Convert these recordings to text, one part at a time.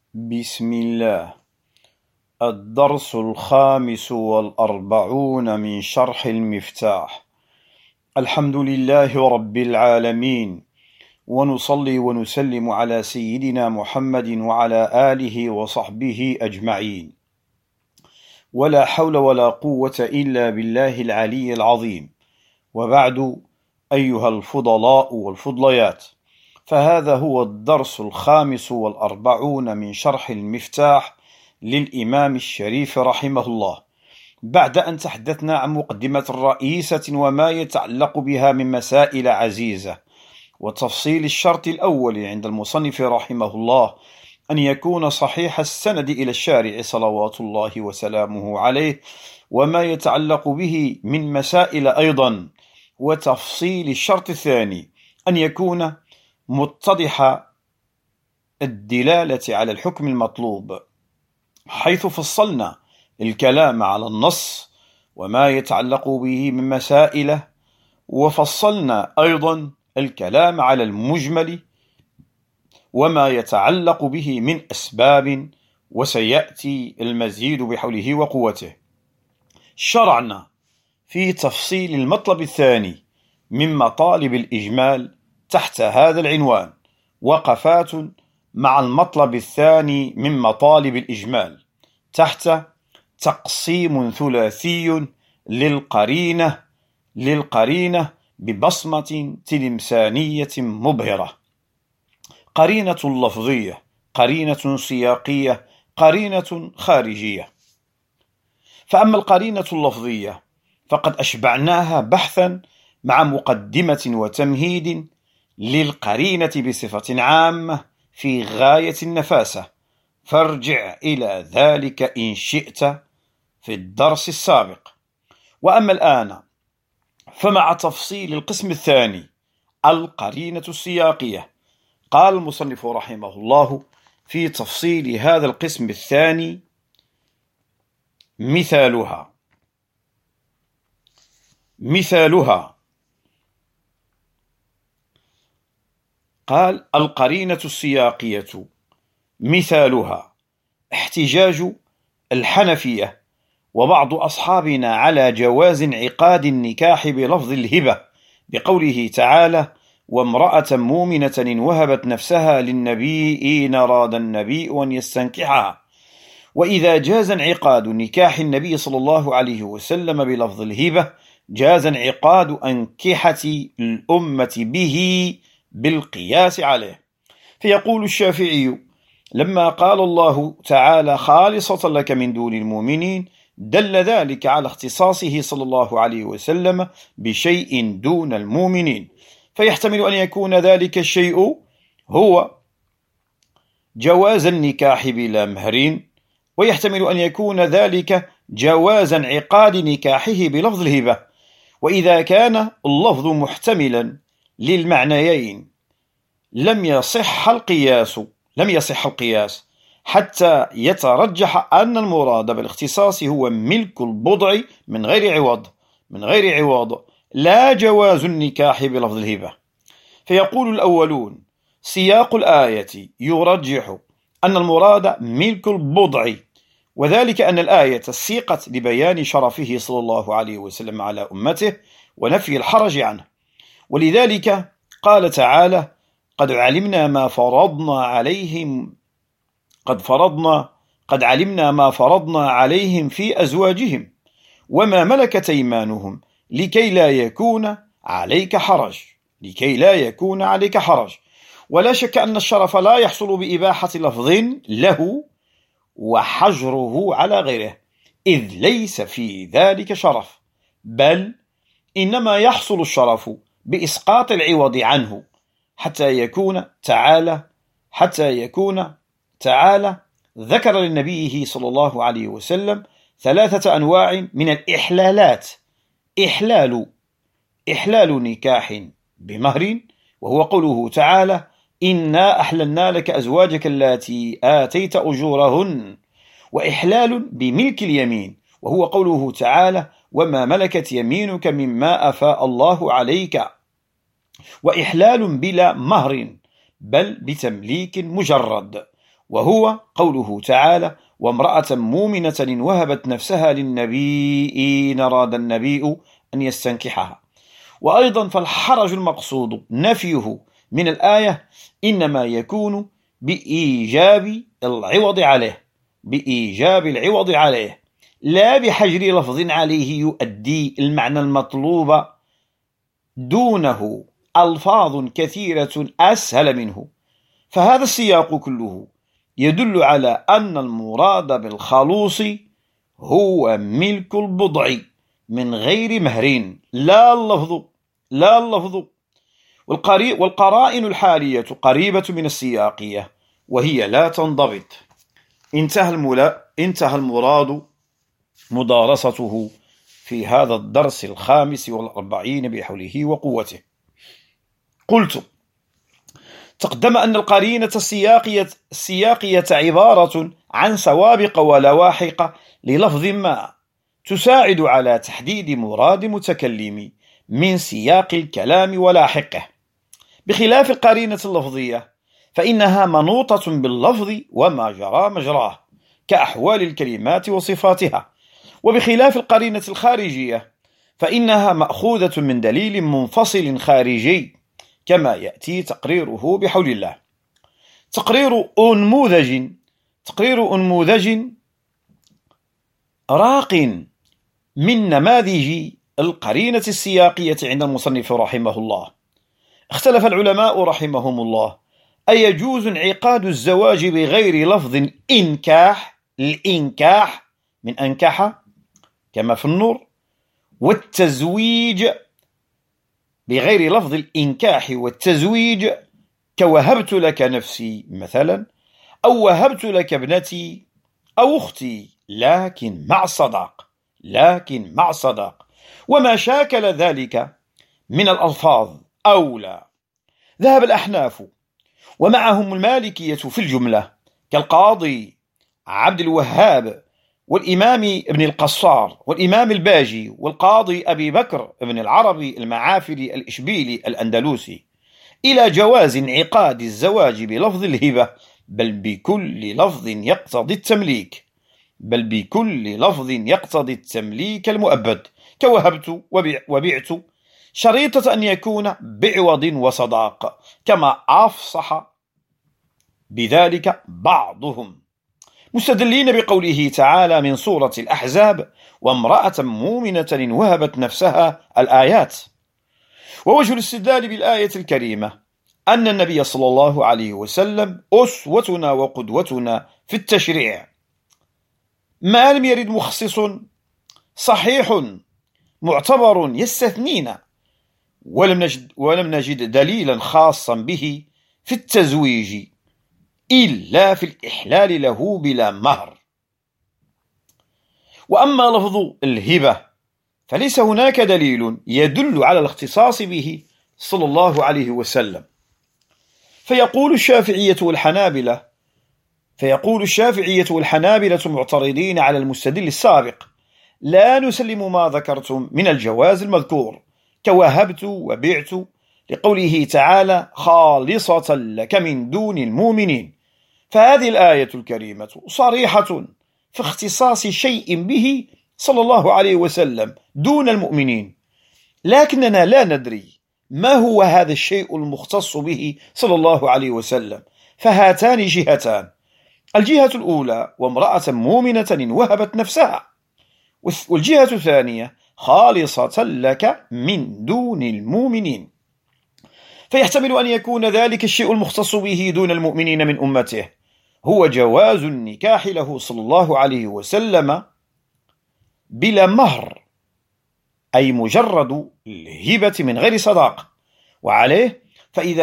بسم الله. الدرس 45 من شرح المفتاح. الحمد لله رب العالمين، ونصلي ونسلم على سيدنا محمد وعلى آله وصحبه أجمعين، ولا حول ولا قوة إلا بالله العلي العظيم. وبعد، أيها الفضلاء والفضليات، فهذا هو الدرس 45 من شرح المفتاح للإمام الشريف رحمه الله، بعد أن تحدثنا عن مقدمة رئيسة وما يتعلق بها من مسائل عزيزة، وتفصيل الشرط الأول عند المصنف رحمه الله أن يكون صحيح السند إلى الشارع صلوات الله وسلامه عليه، وما يتعلق به من مسائل أيضا. وتفصيل الشرط الثاني أن يكون متضح الدلالة على الحكم المطلوب، حيث فصلنا الكلام على النص وما يتعلق به من مسائل، وفصلنا أيضا الكلام على المجمل وما يتعلق به من أسباب، وسيأتي المزيد بحوله وقوته. شرعنا في تفصيل المطلب الثاني من مطالب الإجمال تحت هذا العنوان: وقفات مع المطلب الثاني من مطالب الإجمال، تحت تقسيم ثلاثي للقرينة ببصمة تلمسانية مبهرة: قرينة لفظية، قرينة سياقية، قرينة خارجية. فأما القرينة اللفظية فقد أشبعناها بحثا مع مقدمة وتمهيد للقرينة بصفة عامة في غاية النفاسة، فارجع إلى ذلك إن شئت في الدرس السابق. وأما الآن فمع تفصيل القسم الثاني، القرينة السياقية، قال المصنف رحمه الله في تفصيل هذا القسم الثاني: مثالها قال: القرينة السياقية مثالها احتجاج الحنفية وبعض أصحابنا على جواز انعقاد النكاح بلفظ الهبة، بقوله تعالى: وامرأة مؤمنة وهبت نفسها للنبي إن أراد النبي أن يستنكحها. وإذا جاز انعقاد نكاح النبي صلى الله عليه وسلم بلفظ الهبة، جاز انعقاد أنكحة الأمة به بالقياس عليه. فيقول الشافعي: لما قال الله تعالى خالصة لك من دون المؤمنين، دل ذلك على اختصاصه صلى الله عليه وسلم بشيء دون المؤمنين، فيحتمل أن يكون ذلك الشيء هو جواز النكاح بلا مهر، ويحتمل أن يكون ذلك جواز انعقاد نكاحه بلفظ الهبة. وإذا كان اللفظ محتملا للمعنيين لم يصح القياس حتى يترجح أن المراد بالاختصاص هو ملك البضع من غير عوض، لا جواز النكاح بلفظ الهبة. فيقول الأولون: سياق الآية يرجح أن المراد ملك البضع، وذلك أن الآية سيقت لبيان شرفه صلى الله عليه وسلم على أمته ونفي الحرج عنه، ولذلك قال تعالى: قد علمنا ما فرضنا عليهم في أزواجهم وما ملكت أيمانهم لكي لا يكون عليك حرج. ولا شك أن الشرف لا يحصل بإباحة لفظ له وحجره على غيره، إذ ليس في ذلك شرف، بل إنما يحصل الشرف بإسقاط العوض عنه، حتى يكون تعالى ذكر لنبيه صلى الله عليه وسلم 3 أنواع من الإحلالات: إحلال نكاح بمهر، وهو قوله تعالى: إنا أحللنا لك أزواجك اللاتي آتيت أجورهن، وإحلال بملك اليمين، وهو قوله تعالى: وما ملكت يمينك مما أفاء الله عليك، وإحلال بلا مهر بل بتمليك مجرد، وهو قوله تعالى: وامرأة مؤمنة وهبت نفسها للنبي إن أراد النبي أن يستنكحها. وأيضا فالحرج المقصود نفيه من الآية إنما يكون بإيجاب العوض عليه لا بحجر لفظ عليه يؤدي المعنى المطلوب دونه ألفاظ كثيرة أسهل منه. فهذا السياق كله يدل على أن المراد بالخلوص هو ملك البضع من غير مهر، لا اللفظ. والقرائن الحالية قريبة من السياقية وهي لا تنضبط. انتهى المراد مدارسته في هذا الدرس 45 بحوله وقوته. قلت: تقدم أن القرينة السياقية عبارة عن سوابق ولواحق للفظ ما تساعد على تحديد مراد متكلم من سياق الكلام ولاحقه، بخلاف القرينة اللفظية فإنها منوطة باللفظ وما جرى مجراه كأحوال الكلمات وصفاتها، وبخلاف القرينة الخارجية فإنها مأخوذة من دليل منفصل خارجي كما يأتي تقريره بحول الله. تقرير أنموذج راق من نماذج القرينة السياقية عند المصنف رحمه الله. اختلف العلماء رحمهم الله أيجوز انعقاد الزواج بغير لفظ الإنكاح من أنكح كما في النور، والتزويج بغير لفظ الإنكاح والتزويج كوهبت لك نفسي مثلا، أو وهبت لك ابنتي أو أختي لكن مع صداق وما شاكل ذلك من الألفاظ أولى. ذهب الأحناف ومعهم المالكية في الجملة كالقاضي عبد الوهاب والإمام ابن القصار والإمام الباجي والقاضي أبي بكر ابن العربي المعافري الإشبيلي الأندلسي إلى جواز انعقاد الزواج بلفظ الهبة، بل بكل لفظ يقتضي التمليك المؤبد كوهبت وبعت، شريطة أن يكون بعوض وصداق، كما أفصح بذلك بعضهم مستدلين بقوله تعالى من سورة الأحزاب: وامرأة مؤمنة وهبت نفسها الآيات. ووجه الاستدلال بالآية الكريمة أن النبي صلى الله عليه وسلم أسوتنا وقدوتنا في التشريع، ما لم يرد مخصص صحيح معتبر يستثنينا، ولم نجد دليلا خاصا به في التزويج إلا في الإحلال له بلا مهر. وأما لفظ الهبة فليس هناك دليل يدل على الاختصاص به صلى الله عليه وسلم. فيقول الشافعية والحنابلة معترضين على المستدل السابق: لا نسلم ما ذكرتم من الجواز المذكور كوهبت وبعت، لقوله تعالى: خالصة لك من دون المؤمنين. فهذه الآية الكريمة صريحة في اختصاص شيء به صلى الله عليه وسلم دون المؤمنين، لكننا لا ندري ما هو هذا الشيء المختص به صلى الله عليه وسلم. فهاتان جهتان: الجهة الأولى وامرأة مؤمنة وهبت نفسها، والجهة الثانية خالصة لك من دون المؤمنين. فيحتمل أن يكون ذلك الشيء المختص به دون المؤمنين من أمته هو جواز النكاح له صلى الله عليه وسلم بلا مهر، أي مجرد الهبة من غير صداق. وعليه فإذا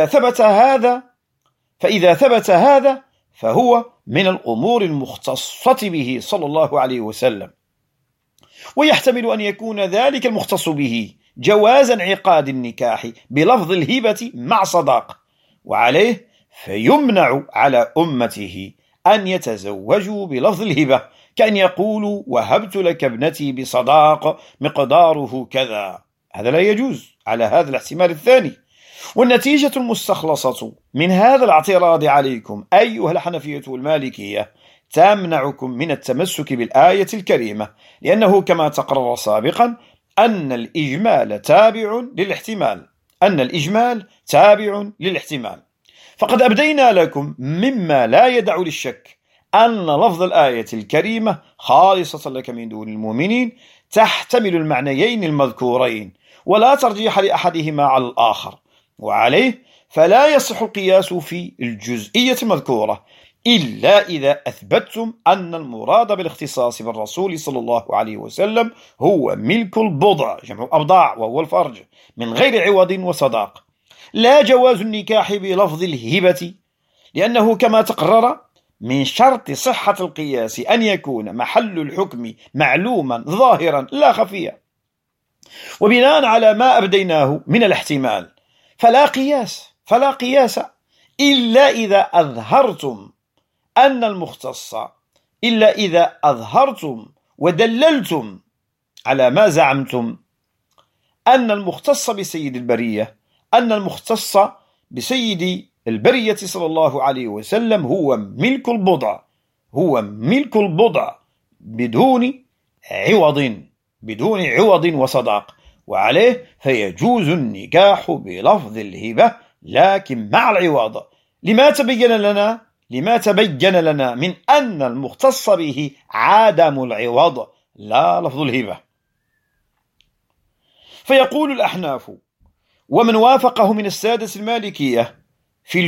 ثبت هذا فهو من الأمور المختصة به صلى الله عليه وسلم. ويحتمل أن يكون ذلك المختص به جواز انعقاد النكاح بلفظ الهبة مع صداق، وعليه فيمنع على أمته أن يتزوجوا بلفظ الهبة، كأن يقولوا: وهبت لك ابنتي بصداق مقداره كذا. هذا لا يجوز على هذا الاحتمال الثاني. والنتيجة المستخلصة من هذا الاعتراض عليكم أيها الحنفية والمالكية تمنعكم من التمسك بالآية الكريمة، لأنه كما تقرر سابقا أن الإجمال تابع للاحتمال. فقد أبدينا لكم مما لا يدع للشك أن لفظ الآية الكريمة خالصة لك من دون المؤمنين تحتمل المعنيين المذكورين ولا ترجيح لأحدهما على الآخر، وعليه فلا يصح القياس في الجزئية المذكورة إلا إذا أثبتتم أن المراد بالاختصاص بالرسول صلى الله عليه وسلم هو ملك البضع جمع أبضاع وهو الفرج من غير عوض وصداق، لا جواز النكاح بلفظ الهبة، لأنه كما تقرر من شرط صحة القياس أن يكون محل الحكم معلوما ظاهرا لا خفيا. وبناء على ما أبديناه من الاحتمال فلا قياس إلا إذا أظهرتم ودللتم على ما زعمتم أن المختص بسيد البرية صلى الله عليه وسلم هو ملك البضع بدون عوض وصداق، وعليه فيجوز النكاح بلفظ الهبة لكن مع العوض. لما تبين لنا من أن المختص به عدم العوض لا لفظ الهبة. فيقول الأحناف ومن وافقه من السادة المالكية في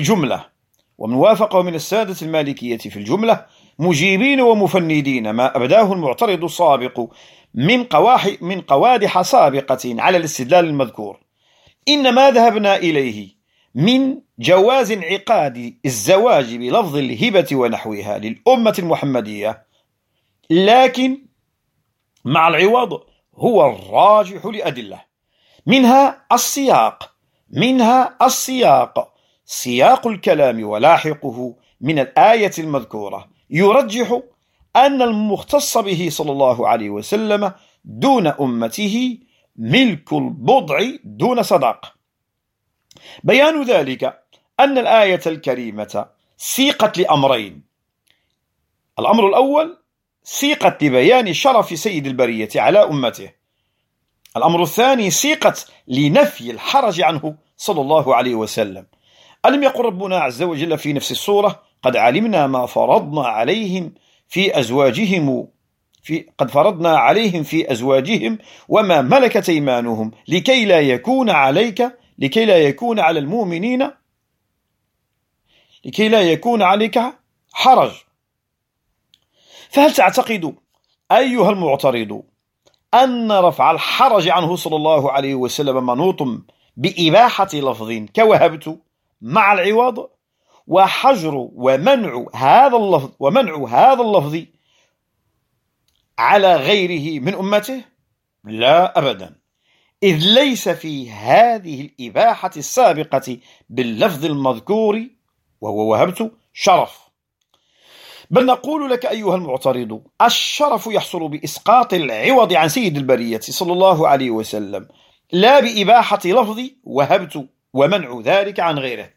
الجملة مجيبين ومفندين ما أبداه المعترض السابق من قوادح سابقة على الاستدلال المذكور، إنما ذهبنا إليه من جواز انعقاد الزواج بلفظ الهبة ونحوها للأمة المحمدية، لكن مع العوض هو الراجح لأدلة، منها السياق سياق الكلام ولاحقه من الآية المذكورة يرجح أن المختص به صلى الله عليه وسلم دون أمته ملك البضع دون صداق. بيان ذلك أن الآية الكريمة سيقت لأمرين: الأمر الأول سيقت لبيان شرف سيد البرية على أمته، الأمر الثاني سيقت لنفي الحرج عنه صلى الله عليه وسلم. ألم يقل ربنا عز وجل في نفس السورة: قد علمنا ما فرضنا عليهم في أزواجهم وما ملكت أيمانهم لكي لا يكون عليك حرج. فهل تعتقد أيها المعترض أن رفع الحرج عنه صلى الله عليه وسلم منوط بإباحة لفظ كوهبت مع العوض وحجر ومنع هذا اللفظ على غيره من أمته؟ لا أبدا، إذ ليس في هذه الإباحة السابقة باللفظ المذكور وهو وهبت شرف، بل نقول لك أيها المعترض: الشرف يحصل بإسقاط العوض عن سيد البرية صلى الله عليه وسلم، لا بإباحة لفظ وهبت ومنع ذلك عن غيره.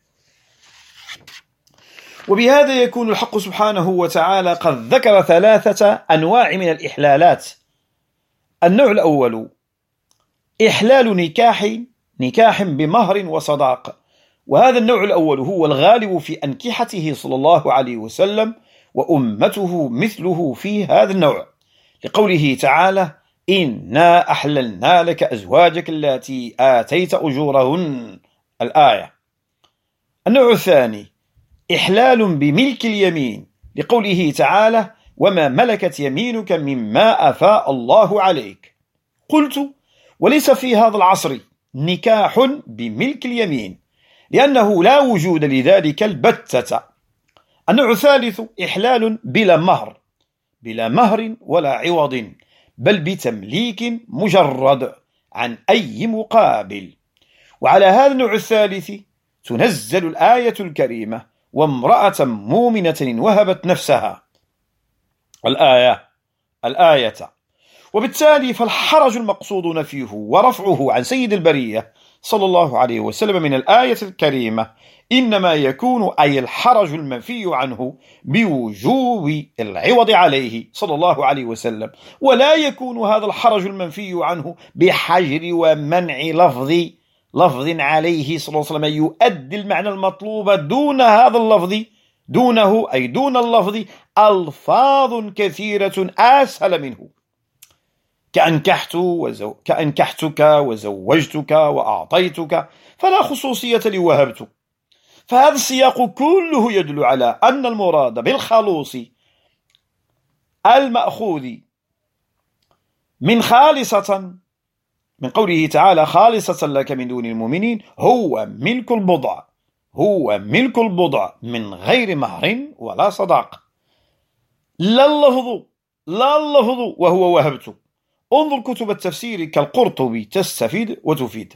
وبهذا يكون الحق سبحانه وتعالى قد ذكر 3 أنواع من الإحلالات. النوع الأول إحلال نكاح بمهر وصداق، وهذا النوع الأول هو الغالب في أنكحته صلى الله عليه وسلم، وأمته مثله في هذا النوع، لقوله تعالى: إنا أحللنا لك أزواجك التي آتيت أجورهن، الآية. النوع الثاني إحلال بملك اليمين، لقوله تعالى: وما ملكت يمينك مما أفاء الله عليك. قلت: وليس في هذا العصر نكاح بملك اليمين، لأنه لا وجود لذلك البتة. النوع الثالث إحلال بلا مهر ولا عوض، بل بتمليك مجرد عن أي مقابل. وعلى هذا النوع الثالث تنزل الآية الكريمة: وامرأة مؤمنة وهبت نفسها، الآية. وبالتالي فالحرج المقصود نفيه ورفعه عن سيد البرية صلى الله عليه وسلم من الآية الكريمة إنما يكون أي الحرج المنفي عنه بوجوب العوض عليه صلى الله عليه وسلم، ولا يكون هذا الحرج المنفي عنه بحجر ومنع لفظ عليه صلى الله عليه وسلم يؤدي المعنى المطلوب دون هذا اللفظ، دونه أي دون اللفظ ألفاظ كثيرة أسهل منه، كأنكحتك وزوجتك وأعطيتك، فلا خصوصية لوهبت. فهذا السياق كله يدل على أن المراد بالخلوص المأخوذ من خالصة، من قوله تعالى خالصة لك من دون المؤمنين، هو ملك البضع من غير مهر ولا صداق، لا اللفظ وهو وهبت. انظر كتب التفسير كالقرطبي تستفيد وتفيد.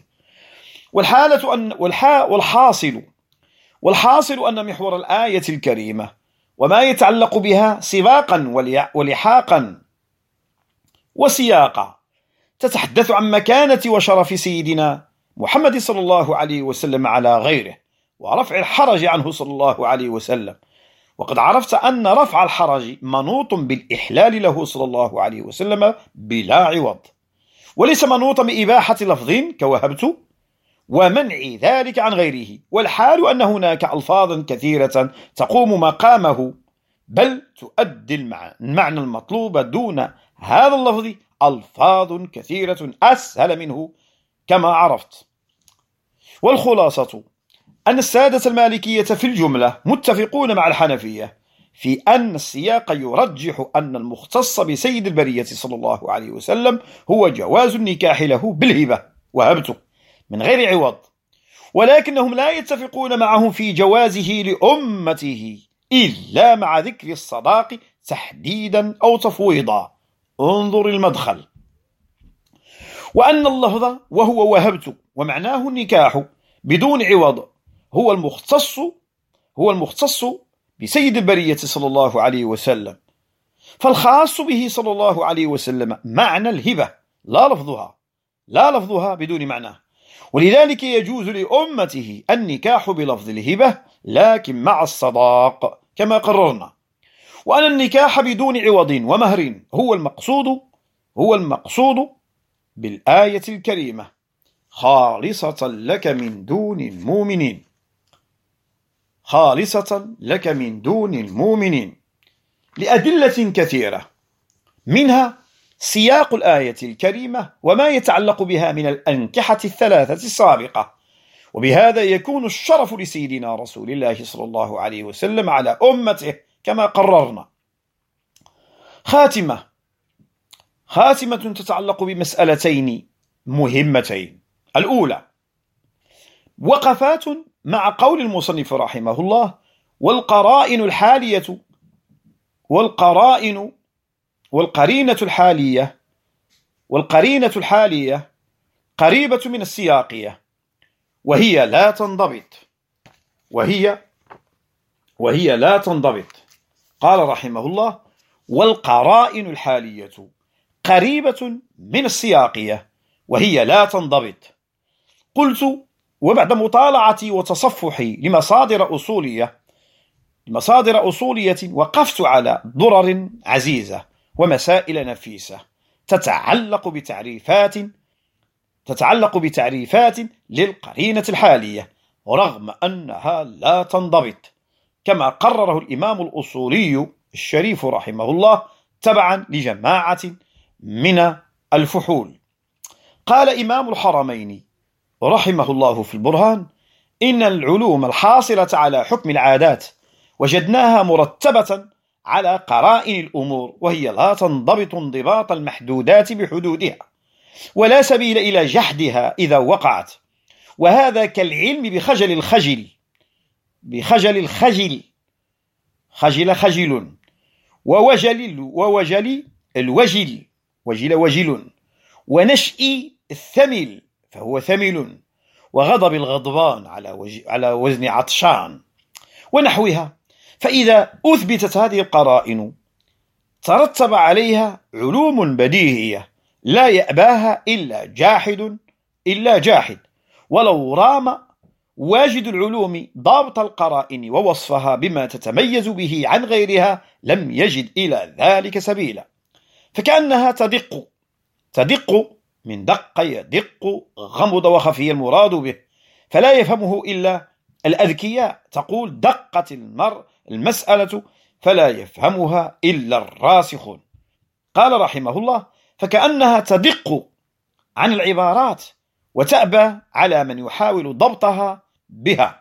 والحاصل أن محور الآية الكريمة وما يتعلق بها سباقا ولحاقا وسياقا تتحدث عن مكانة وشرف سيدنا محمد صلى الله عليه وسلم على غيره، ورفع الحرج عنه صلى الله عليه وسلم. وقد عرفت أن رفع الحرج منوط بالإحلال له صلى الله عليه وسلم بلا عوض، وليس منوطا بإباحة لفظ كوهبت ومنع ذلك عن غيره. والحال أن هناك ألفاظا كثيرة تقوم مقامه، بل تؤدي المعنى المطلوب دون هذا اللفظ ألفاظ كثيرة أسهل منه كما عرفت. والخلاصة أن السادة المالكية في الجملة متفقون مع الحنفية في أن السياق يرجح أن المختص بسيد البرية صلى الله عليه وسلم هو جواز النكاح له بالهبة وهبته من غير عوض، ولكنهم لا يتفقون معه في جوازه لأمته إلا مع ذكر الصداق تحديدا أو تفويضا. انظر المدخل. وأن اللفظ وهو وهبت ومعناه النكاح بدون عوض هو المختص بسيد البرية صلى الله عليه وسلم، فالخاص به صلى الله عليه وسلم معنى الهبة لا لفظها بدون معناه، ولذلك يجوز لأمته النكاح بلفظ الهبة لكن مع الصداق كما قررنا. وأن النكاح بدون عوض ومهر هو المقصود بالآية الكريمة خالصة لك من دون المؤمنين لأدلة كثيرة، منها سياق الآية الكريمة وما يتعلق بها من الأنكحة الثلاثة السابقة، وبهذا يكون الشرف لسيدنا رسول الله صلى الله عليه وسلم على أمته كما قررنا. خاتمة تتعلق بمسألتين مهمتين. الأولى وقفات مع قول المصنف رحمه الله والقرينة الحالية قريبة من السياقية، وهي لا تنضبط. قال رحمه الله والقرائن الحالية قريبة من السياقية وهي لا تنضبط. قلت وبعد مطالعتي وتصفحي لمصادر أصولية وقفت على ضرر عزيزة ومسائل نفيسة تتعلق بتعريفات للقرينة الحالية رغم أنها لا تنضبط، كما قرره الإمام الأصولي الشريف رحمه الله تبعا لجماعة من الفحول. قال إمام الحرمين رحمه الله في البرهان إن العلوم الحاصلة على حكم العادات وجدناها مرتبة على قرائن الأمور، وهي لا تنضبط انضباط المحدودات بحدودها ولا سبيل إلى جحدها إذا وقعت، وهذا كالعلم بخجل ووجل وجل ونشئ الثمل فهو ثمل، وغضب الغضبان على وزن عطشان ونحوها. فإذا أثبتت هذه القرائن ترتب عليها علوم بديهية لا يأباها إلا جاحد، ولو رام واجد العلوم ضابط القرائن ووصفها بما تتميز به عن غيرها لم يجد إلى ذلك سبيلا، فكأنها تدق من دق يدق، غمض وخفي المراد به، فلا يفهمه إلا الأذكياء. تقول دقت المسألة فلا يفهمها إلا الراسخون. قال رحمه الله: فكأنها تدق عن العبارات وتأبى على من يحاول ضبطها بها.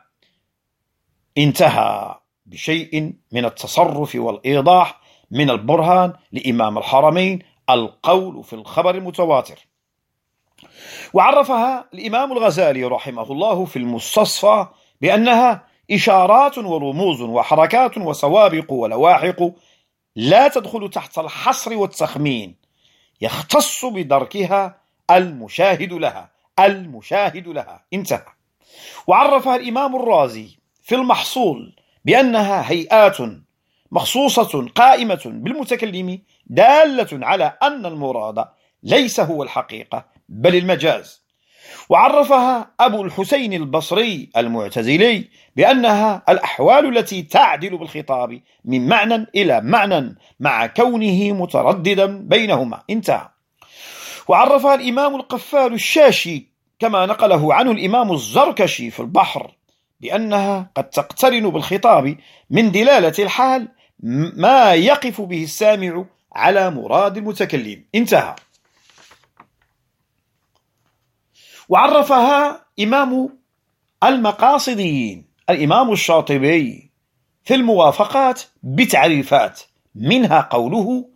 انتهى بشيء من التصرف والإيضاح من البرهان لإمام الحرمين القول في الخبر المتواتر. وعرفها الإمام الغزالي رحمه الله في المستصفى بأنها إشارات ورموز وحركات وسوابق ولواحق لا تدخل تحت الحصر والتخمين، يختص بدركها المشاهد لها. انتهى. وعرفها الإمام الرازي في المحصول بأنها هيئات مخصوصة قائمة بالمتكلم دالة على أن المراد ليس هو الحقيقة بل المجاز. وعرفها أبو الحسين البصري المعتزلي بأنها الأحوال التي تعدل بالخطاب من معنى إلى معنى مع كونه مترددا بينهما. انتهى. وعرفها الإمام القفال الشاشي كما نقله عنه الإمام الزركشي في البحر بأنها قد تقترن بالخطاب من دلالة الحال ما يقف به السامع على مراد المتكلم. انتهى. وعرفها إمام المقاصديين الإمام الشاطبي في الموافقات بتعريفات، منها قوله: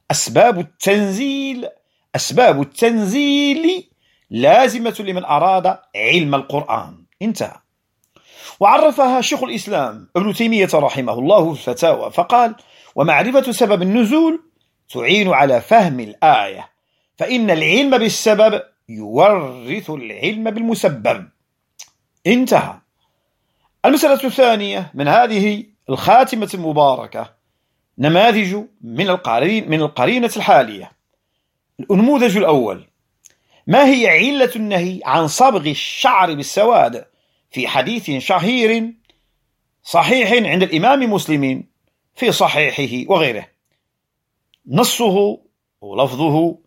أسباب التنزيل لازمة لمن أراد علم القرآن. انتهى. وعرفها شيخ الإسلام ابن تيمية رحمه الله في الفتاوى فقال: ومعرفة سبب النزول تعين على فهم الآية، فإن العلم بالسبب يورث العلم بالمسبب. انتهى. المسألة الثانية من هذه الخاتمة المباركة نماذج من القرينة الحالية. النموذج الأول: ما هي علة النهي عن صبغ الشعر بالسواد في حديث شهير صحيح عند الإمام مسلم في صحيحه وغيره؟ نصه ولفظه: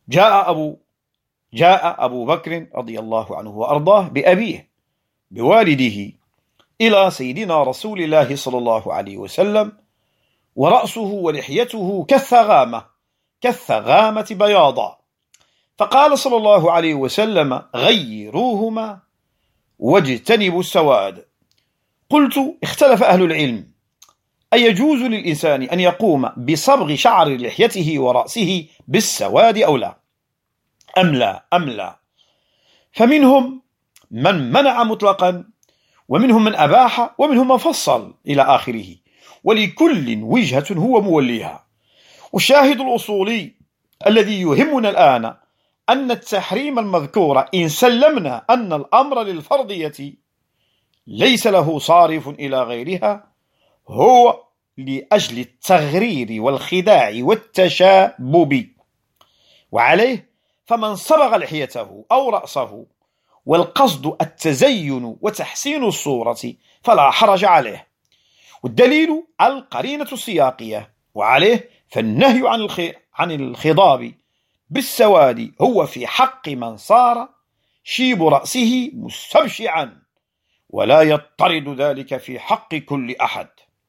جاء أبو بكر رضي الله عنه وأرضاه بأبيه بوالده إلى سيدنا رسول الله صلى الله عليه وسلم ورأسه ولحيته كالثغامة بياضا، فقال صلى الله عليه وسلم: غيروهما واجتنبوا السواد. قلت: اختلف أهل العلم أيجوز للإنسان أن يقوم بصبغ شعر لحيته ورأسه بالسواد أو لا أم لا؟ فمنهم من منع مطلقا، ومنهم من أباح، ومنهم من فصل إلى آخره، ولكل وجهة هو موليها. والشاهد الأصولي الذي يهمنا الآن أن التحريم المذكور إن سلمنا أن الأمر للفرضية ليس له صارف إلى غيرها، هو لأجل التغرير والخداع والتشابب. وعليه فمن صبغ لحيته أو رأسه والقصد التزين وتحسين الصورة فلا حرج عليه. والدليل القرينة السياقية، وعليه فالنهي عن الخضاب بالسواد هو في حق من صار شيب رأسه مستبشعا، ولا يضطرد ذلك في حق كل أحد.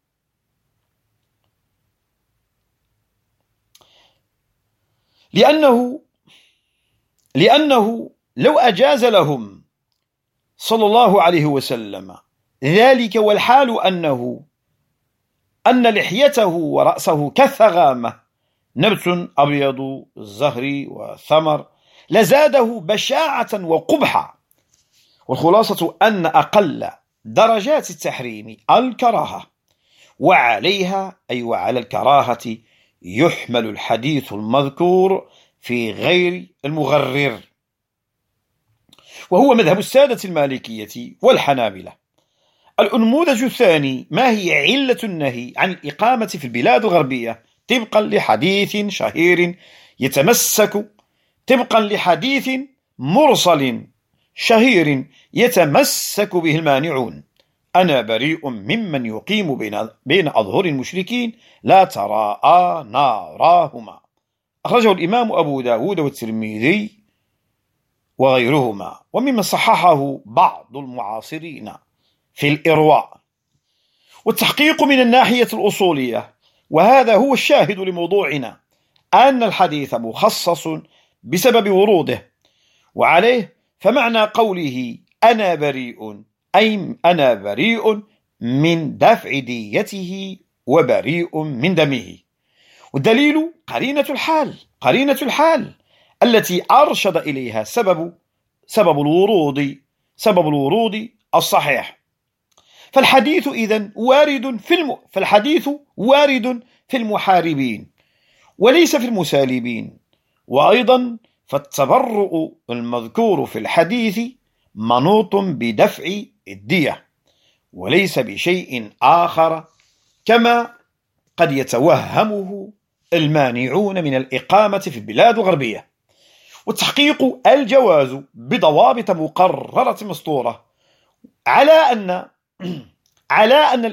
لأنه لو أجاز لهم صلى الله عليه وسلم ذلك والحال أن لحيته ورأسه كالثغامة، نبت أبيض الزهر والثمر، لزاده بشاعة وقبحة. والخلاصة أن أقل درجات التحريم الكراهة، وعليها أي وعلى الكراهة يحمل الحديث المذكور في غير المغرر، وهو مذهب السادة المالكية والحنابلة. النموذج الثاني: ما هي علة النهي عن الإقامة في البلاد الغربية طبقا لحديث شهير يتمسك طبقا لحديث مرسل شهير يتمسك به المانعون: أنا بريء ممن يقيم بين أظهر المشركين لا تراءى ناراهما. أخرجه الإمام أبو داود والترمذي وغيرهما، وممن صححه بعض المعاصرين في الإرواء. والتحقيق من الناحية الأصولية، وهذا هو الشاهد لموضوعنا، أن الحديث مخصص بسبب وروده، وعليه فمعنى قوله أنا بريء أي أنا بريء من دفع ديته وبريء من دمه. والدليل قرينة الحال التي أرشد إليها سبب الورود الصحيح. فالحديث إذن وارد في المحاربين وليس في المسالبين. وأيضا فالتبرؤ المذكور في الحديث منوط بدفع الدية وليس بشيء آخر، كما قد يتوهمه المانعون من الإقامة في البلاد الغربية. والتحقيق الجواز بضوابط مقررة مسطورة على أن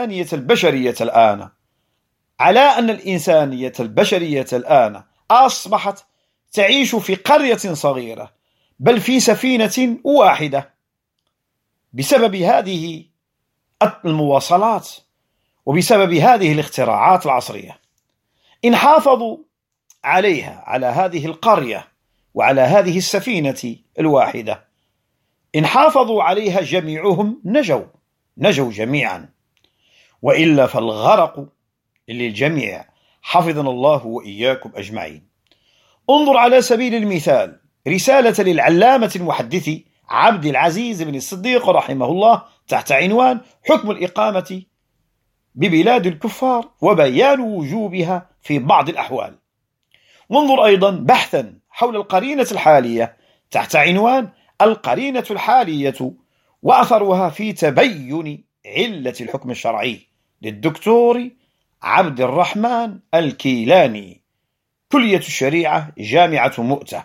الإنسانية البشرية الآن أصبحت تعيش في قرية صغيرة، بل في سفينة واحدة، بسبب هذه المواصلات وبسبب هذه الاختراعات العصرية. إن حافظوا على هذه القرية وعلى هذه السفينة الواحدة، إن حافظوا عليها جميعهم نجوا جميعا، وإلا فالغرق للجميع. حفظنا الله وإياكم أجمعين. انظر على سبيل المثال رسالة للعلامة المحدث عبد العزيز بن الصديق رحمه الله تحت عنوان حكم الإقامة ببلاد الكفار وبيان وجوبها في بعض الأحوال. وانظر أيضا بحثا حول القرينة الحالية تحت عنوان القرينة الحالية وأثرها في تبين علة الحكم الشرعي للدكتور عبد الرحمن الكيلاني، كلية الشريعة، جامعة مؤتة.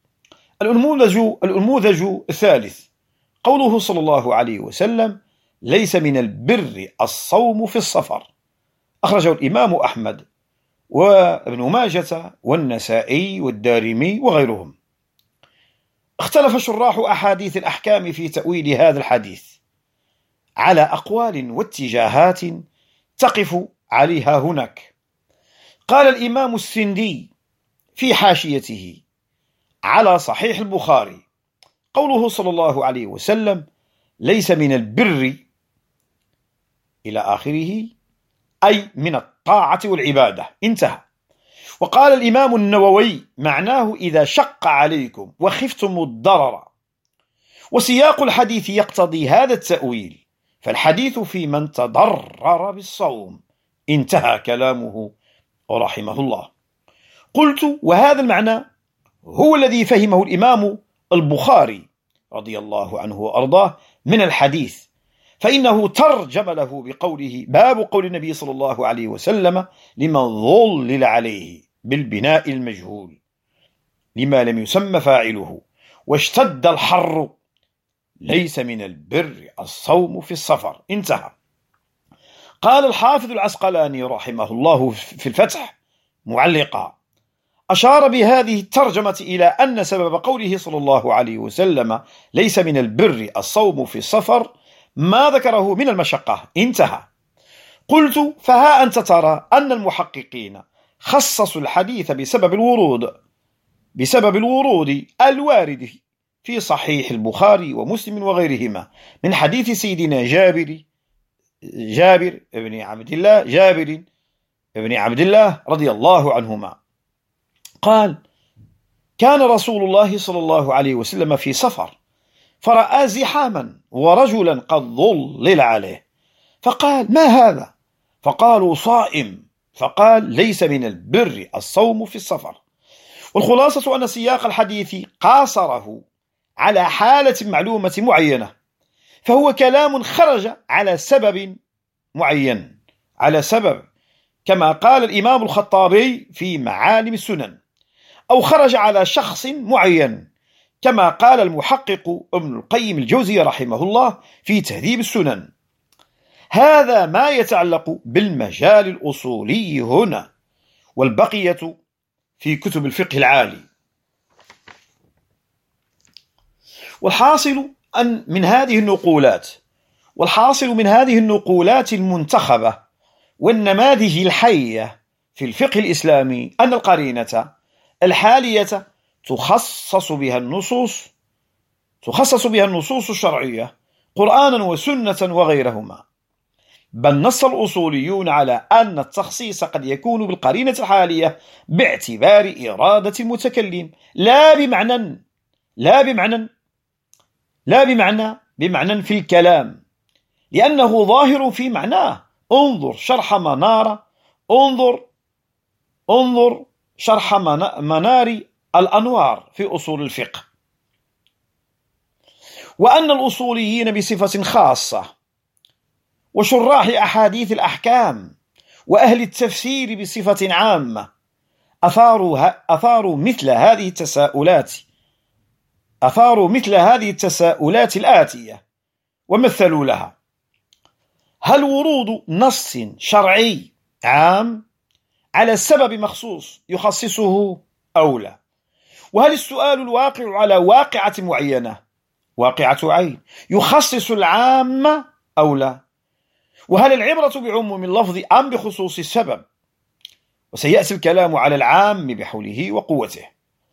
الأنموذج الثالث قوله صلى الله عليه وسلم: ليس من البر الصوم في السفر. أخرجه الإمام أحمد وابن ماجة والنسائي والدارمي وغيرهم. اختلف شراح أحاديث الأحكام في تأويل هذا الحديث على أقوال واتجاهات تقف عليها هناك. قال الإمام السندي في حاشيته على صحيح البخاري: قوله صلى الله عليه وسلم: ليس من البر إلى آخره، أي من الطاعة والعبادة، انتهى. وقال الإمام النووي: معناه إذا شق عليكم وخفتم الضرر. وسياق الحديث يقتضي هذا التأويل، فالحديث في من تضرر بالصوم، انتهى كلامه رحمه الله. قلت: وهذا المعنى هو الذي فهمه الإمام البخاري رضي الله عنه وأرضاه من الحديث، فإنه ترجم له بقوله: باب قول النبي صلى الله عليه وسلم لمن ظلل عليه بالبناء المجهول لما لم يسمى فاعله واشتد الحر، ليس من البر الصوم في السفر، انتهى. قال الحافظ العسقلاني رحمه الله في الفتح معلقا: أشار بهذه الترجمة إلى أن سبب قوله صلى الله عليه وسلم ليس من البر الصوم في السفر ما ذكره من المشقة، انتهى. قلت: فها أنت ترى أن المحققين خصصوا الحديث بسبب الورود الوارد في صحيح البخاري ومسلم وغيرهما من حديث سيدنا جابر بن عبد الله رضي الله عنهما قال: كان رسول الله صلى الله عليه وسلم في سفر فرأى زحاما ورجلا قد ظلل عليه، فقال: ما هذا؟ فقالوا: صائم. فقال: ليس من البر الصوم في السفر. والخلاصة أن سياق الحديث قاصره على حالة معلومة معينة، فهو كلام خرج على سبب معين، كما قال الإمام الخطابي في معالم السنن، أو خرج على شخص معين كما قال المحقق ابن القيم الجوزي رحمه الله في تهذيب السنن. هذا ما يتعلق بالمجال الأصولي هنا، والبقية في كتب الفقه العالي. والحاصل من هذه النقولات المنتخبة والنماذج الحية في الفقه الإسلامي أن القرينة الحالية تخصص بها النصوص الشرعية قرآنا وسنة وغيرهما، بل نص الأصوليون على أن التخصيص قد يكون بالقرينة الحالية باعتبار إرادة المتكلم لا بمعنى في الكلام، لأنه ظاهر في معناه. انظر شرح منار الأنوار في أصول الفقه. وأن الأصوليين بصفة خاصة وشراح أحاديث الأحكام وأهل التفسير بصفة عامة أثاروا مثل هذه التساؤلات الآتية ومثلوا لها: هل ورود نص شرعي عام على سبب مخصوص يخصصه أو لا؟ وهل السؤال الواقع على واقعة معينة، واقعة عين، يخصص العام أو لا؟ وهل العبرة بعموم اللفظ أم بخصوص السبب؟ وسيأتي الكلام على العام بحوله وقوته.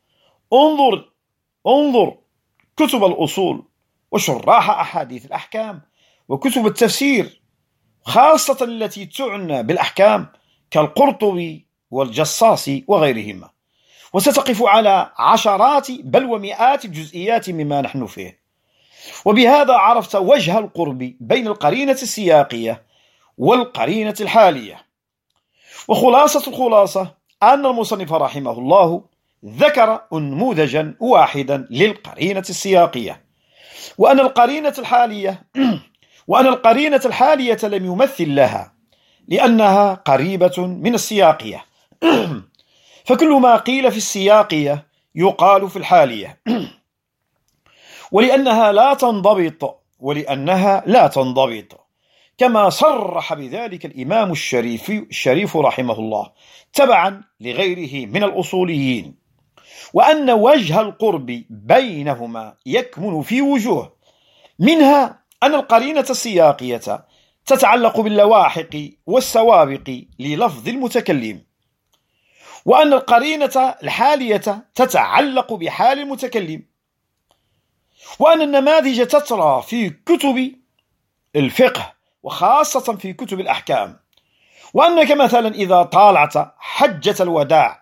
انظر كتب الأصول وشراح أحاديث الأحكام وكتب التفسير، خاصة التي تعنى بالأحكام كالقرطبي والجصاص وغيرهما، وستقف على عشرات بل ومئات الجزئيات مما نحن فيه. وبهذا عرفت وجه القرب بين القرينة السياقية والقرينة الحالية. الخلاصة أن المصنف رحمه الله ذكر نموذجا واحدا للقرينة السياقية، وأن القرينة الحالية لم يمثل لها لأنها قريبة من السياقية فكل ما قيل في السياقية يقال في الحالية ولأنها لا تنضبط كما صرح بذلك الإمام الشريف رحمه الله تبعا لغيره من الأصوليين، وأن وجه القرب بينهما يكمن في وجوه، منها أن القرينة السياقية تتعلق باللواحق والسوابق للفظ المتكلم، وأن القرينة الحالية تتعلق بحال المتكلم، وأن النماذج تترى في كتب الفقه وخاصة في كتب الأحكام، وأنك مثلا إذا طالعت حجة الوداع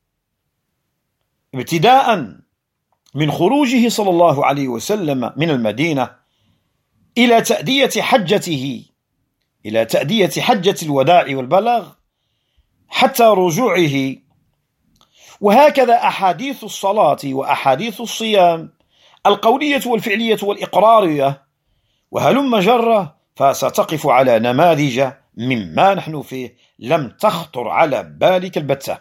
ابتداء من خروجه صلى الله عليه وسلم من المدينة إلى تأدية حجة الوداع والبلاغ حتى رجوعه، وهكذا أحاديث الصلاة وأحاديث الصيام القولية والفعلية والإقرارية وهلم جرة، فستقف على نماذج مما نحن فيه لم تخطر على بالك البتة،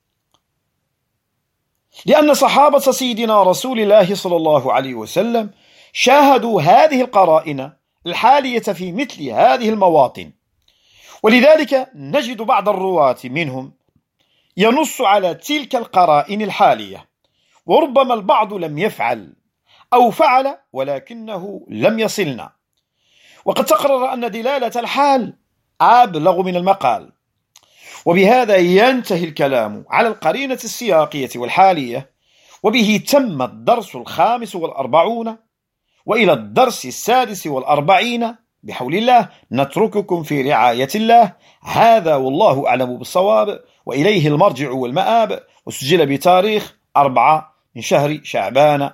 لأن صحابة سيدنا رسول الله صلى الله عليه وسلم شاهدوا هذه القرائن الحالية في مثل هذه المواطن، ولذلك نجد بعض الرواة منهم ينص على تلك القرائن الحالية، وربما البعض لم يفعل أو فعل ولكنه لم يصلنا، وقد تقرر أن دلالة الحال أبلغ من المقال. وبهذا ينتهي الكلام على القرينة السياقية والحالية، وبه تم الدرس 45، وإلى الدرس 46 بحول الله نترككم في رعاية الله. هذا والله أعلم بالصواب، وإليه المرجع والمآب. وسجل بتاريخ 4 من شهر شعبان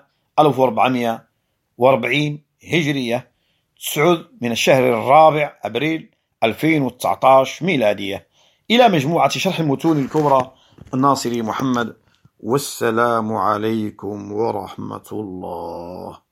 1440 هجرية، 9 من الشهر الرابع أبريل 2019 ميلادية، إلى مجموعة شرح المتون الكبرى الناصري محمد. والسلام عليكم ورحمة الله.